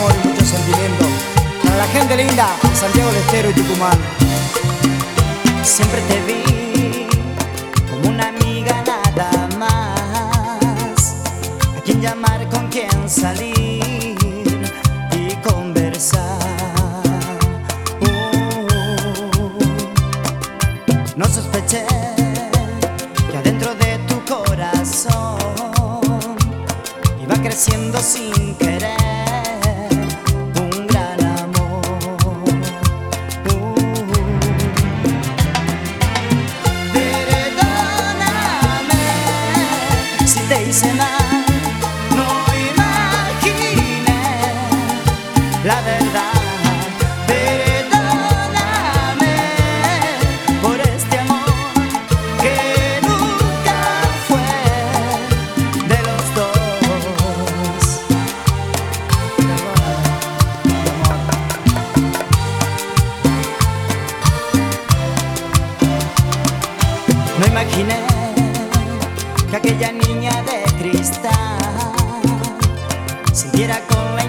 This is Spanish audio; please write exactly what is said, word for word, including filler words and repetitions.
amor y mucho sentimiento para la gente linda de Santiago del Estero y Tucumán. Siempre te vi como una amiga nada más, a quien llamar, con quien salir y conversar. uh, No sospeché que adentro de tu corazón iba creciendo sin querer un gran amor. uh. Perdóname si te hice mal, no imaginé la verdad. Perdóname por este amor que nunca fue de los dos. No imaginé que aquella niña de cristal sintiera con